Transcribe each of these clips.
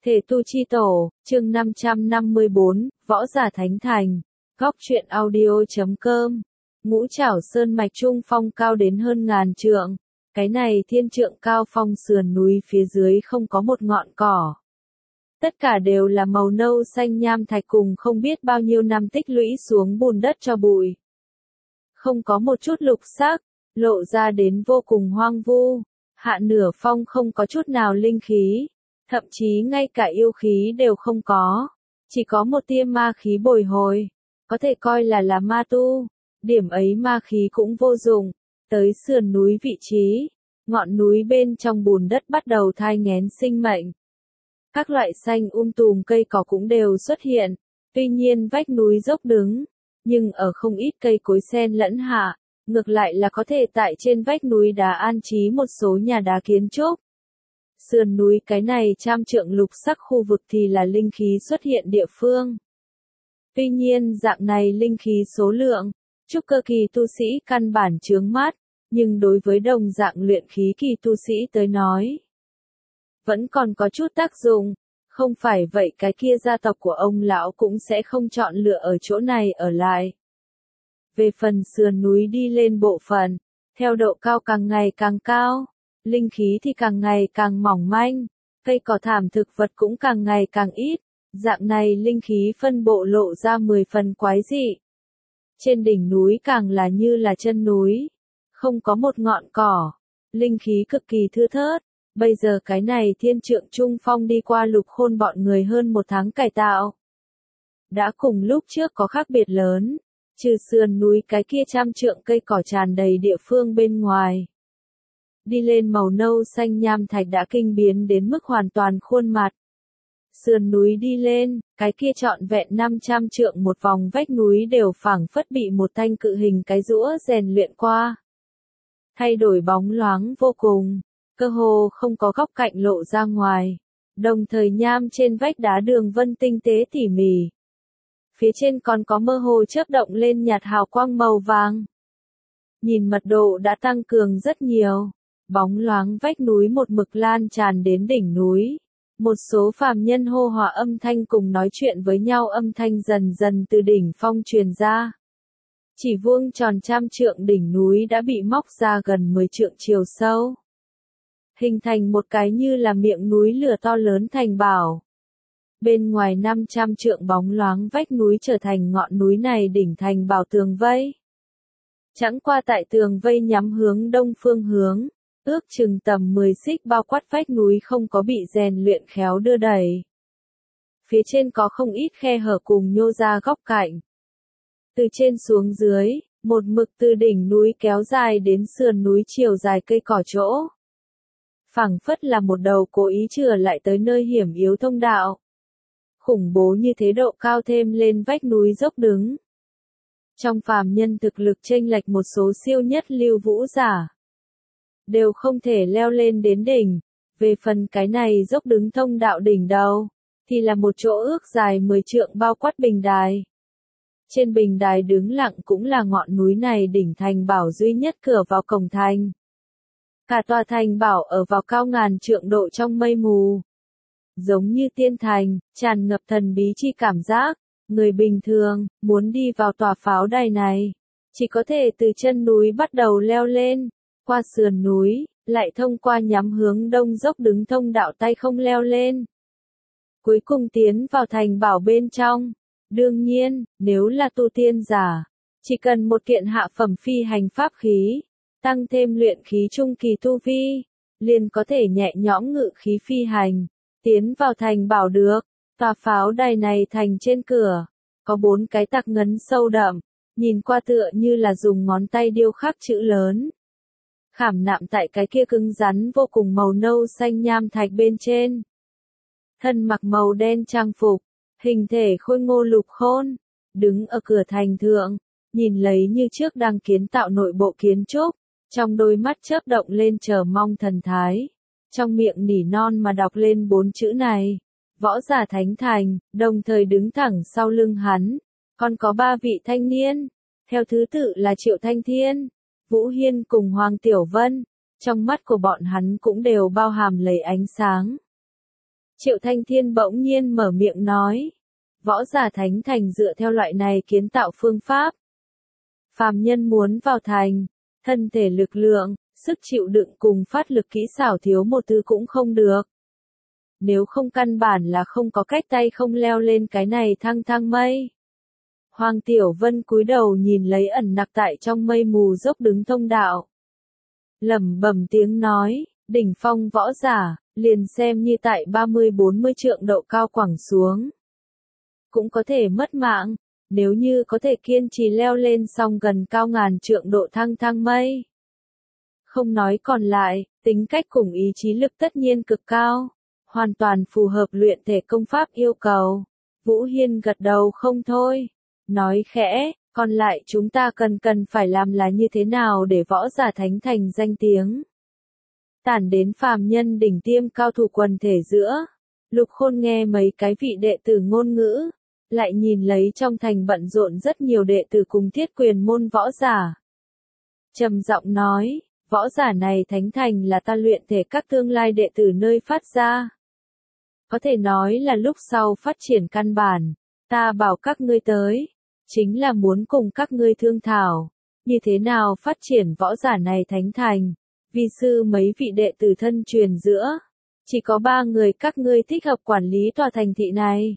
Thể tu chi tổ, chương 554, Võ giả Thánh Thành. Góc truyện audio.com. Ngũ Trảo Sơn mạch trung phong cao đến hơn ngàn trượng. Cái này thiên trượng cao phong sườn núi phía dưới không có một ngọn cỏ. Tất cả đều là màu nâu xanh nham thạch cùng không biết bao nhiêu năm tích lũy xuống bùn đất cho bụi. Không có một chút lục sắc, lộ ra đến vô cùng hoang vu. Hạ nửa phong không có chút nào linh khí. Thậm chí ngay cả yêu khí đều không có, chỉ có một tia ma khí bồi hồi, có thể coi là ma tu, điểm ấy ma khí cũng vô dụng. Tới sườn núi vị trí, ngọn núi bên trong bùn đất bắt đầu thai nghén sinh mệnh. Các loại xanh tùm cây cỏ cũng đều xuất hiện, tuy nhiên vách núi dốc đứng, nhưng ở không ít cây cối xen lẫn hạ, ngược lại là có thể tại trên vách núi đá an trí một số nhà đá kiến trúc. Sườn núi cái này trăm trượng lục sắc khu vực thì là linh khí xuất hiện địa phương. Tuy nhiên dạng này linh khí số lượng, trúc cơ kỳ tu sĩ căn bản chướng mắt, nhưng đối với đồng dạng luyện khí kỳ tu sĩ tới nói, vẫn còn có chút tác dụng, không phải vậy cái kia gia tộc của ông lão cũng sẽ không chọn lựa ở chỗ này ở lại. Về phần sườn núi đi lên bộ phận, theo độ cao càng ngày càng cao, linh khí thì càng ngày càng mỏng manh, cây cỏ thảm thực vật cũng càng ngày càng ít, dạng này linh khí phân bộ lộ ra 10 phần quái dị. Trên đỉnh núi càng là như là chân núi, không có một ngọn cỏ, linh khí cực kỳ thưa thớt. Bây giờ cái này thiên trượng trung phong đi qua Lục Khôn bọn người hơn một tháng cải tạo. Đã cùng lúc trước có khác biệt lớn, trừ sườn núi cái kia trăm trượng cây cỏ tràn đầy địa phương bên ngoài. Đi lên màu nâu xanh nham thạch đã kinh biến đến mức hoàn toàn khuôn mặt. Sườn núi đi lên, cái kia trọn vẹn 500 trượng một vòng vách núi đều phảng phất bị một thanh cự hình cái rũa rèn luyện qua. Thay đổi bóng loáng vô cùng, cơ hồ không có góc cạnh lộ ra ngoài. Đồng thời nham trên vách đá đường vân tinh tế tỉ mỉ. Phía trên còn có mơ hồ chớp động lên nhạt hào quang màu vàng. Nhìn mật độ đã tăng cường rất nhiều. Bóng loáng vách núi một mực lan tràn đến đỉnh núi. Một số phàm nhân hô hòa âm thanh cùng nói chuyện với nhau âm thanh dần dần từ đỉnh phong truyền ra. Chỉ vuông tròn trăm trượng đỉnh núi đã bị móc ra gần 10 trượng chiều sâu. Hình thành một cái như là miệng núi lửa to lớn thành bảo. Bên ngoài 500 trượng bóng loáng vách núi trở thành ngọn núi này đỉnh thành bảo tường vây. Chẳng qua tại tường vây nhắm hướng đông phương hướng. Ước chừng tầm 10 xích bao quát vách núi không có bị rèn luyện khéo đưa đẩy. Phía trên có không ít khe hở cùng nhô ra góc cạnh. Từ trên xuống dưới, một mực từ đỉnh núi kéo dài đến sườn núi chiều dài cây cỏ chỗ. Phảng phất là một đầu cố ý chừa lại tới nơi hiểm yếu thông đạo. Khủng bố như thế độ cao thêm lên vách núi dốc đứng. Trong phàm nhân thực lực chênh lệch một số siêu nhất lưu vũ giả. Đều không thể leo lên đến đỉnh. Về phần cái này dốc đứng thông đạo đỉnh đầu, thì là một chỗ ước dài 10 trượng bao quát bình đài. Trên bình đài đứng lặng cũng là ngọn núi này đỉnh thành bảo duy nhất cửa vào cổng thành. Cả tòa thành bảo ở vào cao ngàn trượng độ trong mây mù. Giống như tiên thành, tràn ngập thần bí chi cảm giác. Người bình thường, muốn đi vào tòa pháo đài này, chỉ có thể từ chân núi bắt đầu leo lên. Qua sườn núi, lại thông qua nhắm hướng đông dốc đứng thông đạo tay không leo lên. Cuối cùng tiến vào thành bảo bên trong. Đương nhiên, nếu là tu tiên giả, chỉ cần một kiện hạ phẩm phi hành pháp khí, tăng thêm luyện khí trung kỳ tu vi, liền có thể nhẹ nhõm ngự khí phi hành, tiến vào thành bảo được. Tòa pháo đài này thành trên cửa, có 4 cái tạc ngấn sâu đậm, nhìn qua tựa như là dùng ngón tay điêu khắc chữ lớn. Khảm nạm tại cái kia cứng rắn vô cùng màu nâu xanh nham thạch bên trên. Thân mặc màu đen trang phục, hình thể khôi ngô Lục Khôn, đứng ở cửa thành thượng, nhìn lấy như trước đang kiến tạo nội bộ kiến trúc, trong đôi mắt chớp động lên chờ mong thần thái, trong miệng nỉ non mà đọc lên 4 chữ này, Võ giả Thánh Thành, đồng thời đứng thẳng sau lưng hắn, còn có 3 vị thanh niên, theo thứ tự là Triệu Thanh Thiên, Vũ Hiên cùng Hoàng Tiểu Vân, trong mắt của bọn hắn cũng đều bao hàm lấy ánh sáng. Triệu Thanh Thiên bỗng nhiên mở miệng nói. Võ giả thánh thành dựa theo loại này kiến tạo phương pháp. Phàm nhân muốn vào thành, thân thể lực lượng, sức chịu đựng cùng phát lực kỹ xảo thiếu một thứ cũng không được. Nếu không căn bản là không có cách tay không leo lên cái này thang thang mây. Hoàng Tiểu Vân cúi đầu nhìn lấy ẩn nặc tại trong mây mù dốc đứng thông đạo. Lẩm bẩm tiếng nói, đỉnh phong võ giả, liền xem như tại 30-40 trượng độ cao quẳng xuống. Cũng có thể mất mạng, nếu như có thể kiên trì leo lên song gần cao ngàn trượng độ thang thang mây. Không nói còn lại, tính cách cùng ý chí lực tất nhiên cực cao, hoàn toàn phù hợp luyện thể công pháp yêu cầu. Vũ Hiên gật đầu không thôi, nói khẽ, còn lại chúng ta cần phải làm là như thế nào để võ giả thánh thành danh tiếng. Tản đến phàm nhân đỉnh tiêm cao thủ quần thể giữa, Lục Khôn nghe mấy cái vị đệ tử ngôn ngữ, lại nhìn lấy trong thành bận rộn rất nhiều đệ tử cùng thiết quyền môn võ giả. Trầm giọng nói, võ giả này thánh thành là ta luyện thể các tương lai đệ tử nơi phát ra. Có thể nói là lúc sau phát triển căn bản, ta bảo các ngươi tới, chính là muốn cùng các ngươi thương thảo, như thế nào phát triển võ giả này thánh thành. Vi sư mấy vị đệ tử thân truyền giữa, chỉ có 3 người các ngươi thích hợp quản lý tòa thành thị này.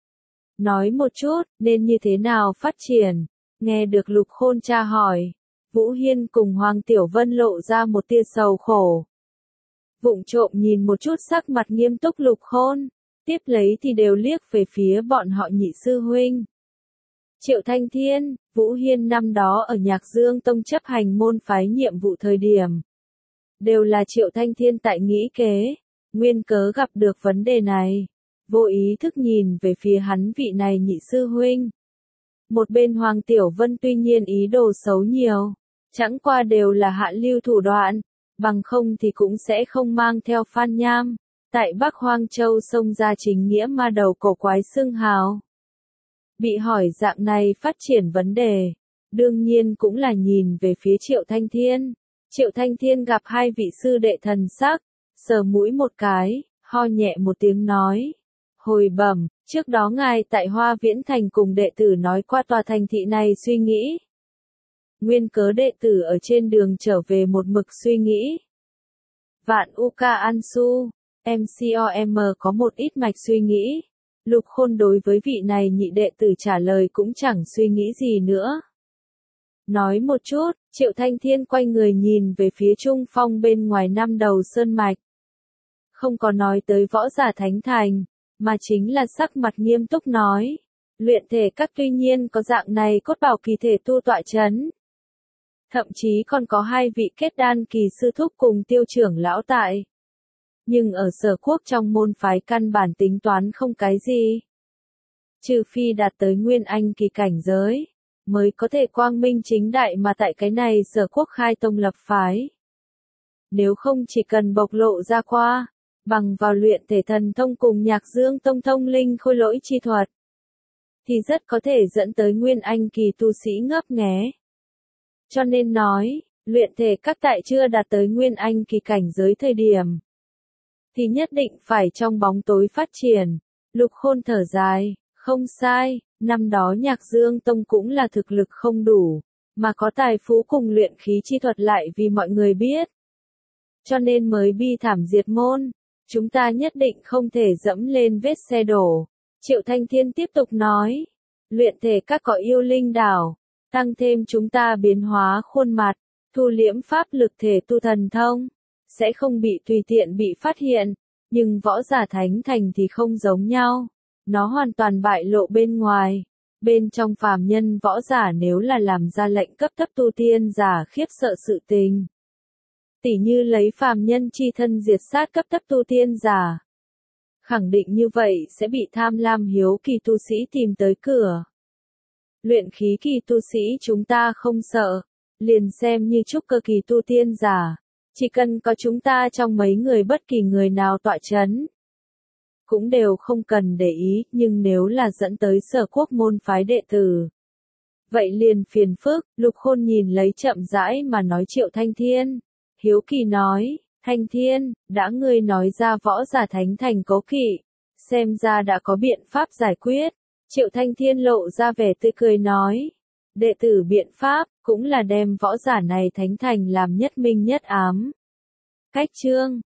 Nói một chút, nên như thế nào phát triển? Nghe được Lục Khôn tra hỏi, Vũ Hiên cùng Hoàng Tiểu Vân lộ ra một tia sầu khổ. Vụng trộm nhìn một chút sắc mặt nghiêm túc Lục Khôn, tiếp lấy thì đều liếc về phía bọn họ nhị sư huynh. Triệu Thanh Thiên, Vũ Hiên năm đó ở Nhạc Dương Tông chấp hành môn phái nhiệm vụ thời điểm. Đều là Triệu Thanh Thiên tại nghĩ kế, nguyên cớ gặp được vấn đề này. Vô ý thức nhìn về phía hắn vị này nhị sư huynh. Một bên Hoàng Tiểu Vân tuy nhiên ý đồ xấu nhiều, chẳng qua đều là hạ lưu thủ đoạn, bằng không thì cũng sẽ không mang theo Phan Nham, tại Bắc Hoang Châu xông ra chính nghĩa ma đầu cổ quái xưng hào. Bị hỏi dạng này phát triển vấn đề, đương nhiên cũng là nhìn về phía Triệu Thanh Thiên. Triệu Thanh Thiên gặp hai vị sư đệ thần sắc, sờ mũi một cái, ho nhẹ một tiếng nói. Hồi bẩm, trước đó ngài tại Hoa Viễn Thành cùng đệ tử nói qua tòa thành thị này suy nghĩ. Nguyên cớ đệ tử ở trên đường trở về một mực suy nghĩ. Vạn Uka Ansu, MCOM có một ít mạch suy nghĩ. Lục Khôn đối với vị này nhị đệ tử trả lời cũng chẳng suy nghĩ gì nữa. Nói một chút, Triệu Thanh Thiên quay người nhìn về phía trung phong bên ngoài năm đầu sơn mạch. Không có nói tới võ giả thánh thành, mà chính là sắc mặt nghiêm túc nói. Luyện thể các tuy nhiên có dạng này cốt bảo kỳ thể tu tọa chấn. Thậm chí còn có 2 vị kết đan kỳ sư thúc cùng tiêu trưởng lão tại. Nhưng ở Sở Quốc trong môn phái căn bản tính toán không cái gì. Trừ phi đạt tới nguyên anh kỳ cảnh giới, mới có thể quang minh chính đại mà tại cái này Sở Quốc khai tông lập phái. Nếu không chỉ cần bộc lộ ra qua, bằng vào luyện thể thần thông cùng Nhạc Dương Tông thông linh khôi lỗi chi thuật, thì rất có thể dẫn tới nguyên anh kỳ tu sĩ ngấp nghé. Cho nên nói, luyện thể các tại chưa đạt tới nguyên anh kỳ cảnh giới thời điểm, thì nhất định phải trong bóng tối phát triển. Lục Khôn thở dài, không sai, năm đó Nhạc Dương Tông cũng là thực lực không đủ, mà có tài phú cùng luyện khí chi thuật lại vì mọi người biết. Cho nên mới bi thảm diệt môn, chúng ta nhất định không thể dẫm lên vết xe đổ. Triệu Thanh Thiên tiếp tục nói, luyện thể các có yêu linh đảo, tăng thêm chúng ta biến hóa khuôn mặt, thu liễm pháp lực thể tu thần thông, sẽ không bị tùy tiện bị phát hiện, nhưng võ giả thánh thành thì không giống nhau, nó hoàn toàn bại lộ bên ngoài, bên trong phàm nhân võ giả nếu là làm ra lệnh cấp thấp tu tiên giả khiếp sợ sự tình. Tỉ như lấy phàm nhân chi thân diệt sát cấp thấp tu tiên giả. Khẳng định như vậy sẽ bị tham lam hiếu kỳ tu sĩ tìm tới cửa. Luyện khí kỳ tu sĩ chúng ta không sợ, liền xem như trúc cơ kỳ tu tiên giả, chỉ cần có chúng ta trong mấy người bất kỳ người nào tọa chấn, cũng đều không cần để ý, nhưng nếu là dẫn tới Sở Quốc môn phái đệ tử, vậy liền phiền phức. Lục Khôn nhìn lấy chậm rãi mà nói Triệu Thanh Thiên, hiếu kỳ nói, Thanh Thiên, đã ngươi nói ra võ giả thánh thành cố kỵ, xem ra đã có biện pháp giải quyết. Triệu Thanh Thiên lộ ra vẻ tươi cười nói. Đệ tử biện pháp, cũng là đem võ giả này thánh thành làm nhất minh nhất ám. Cách chương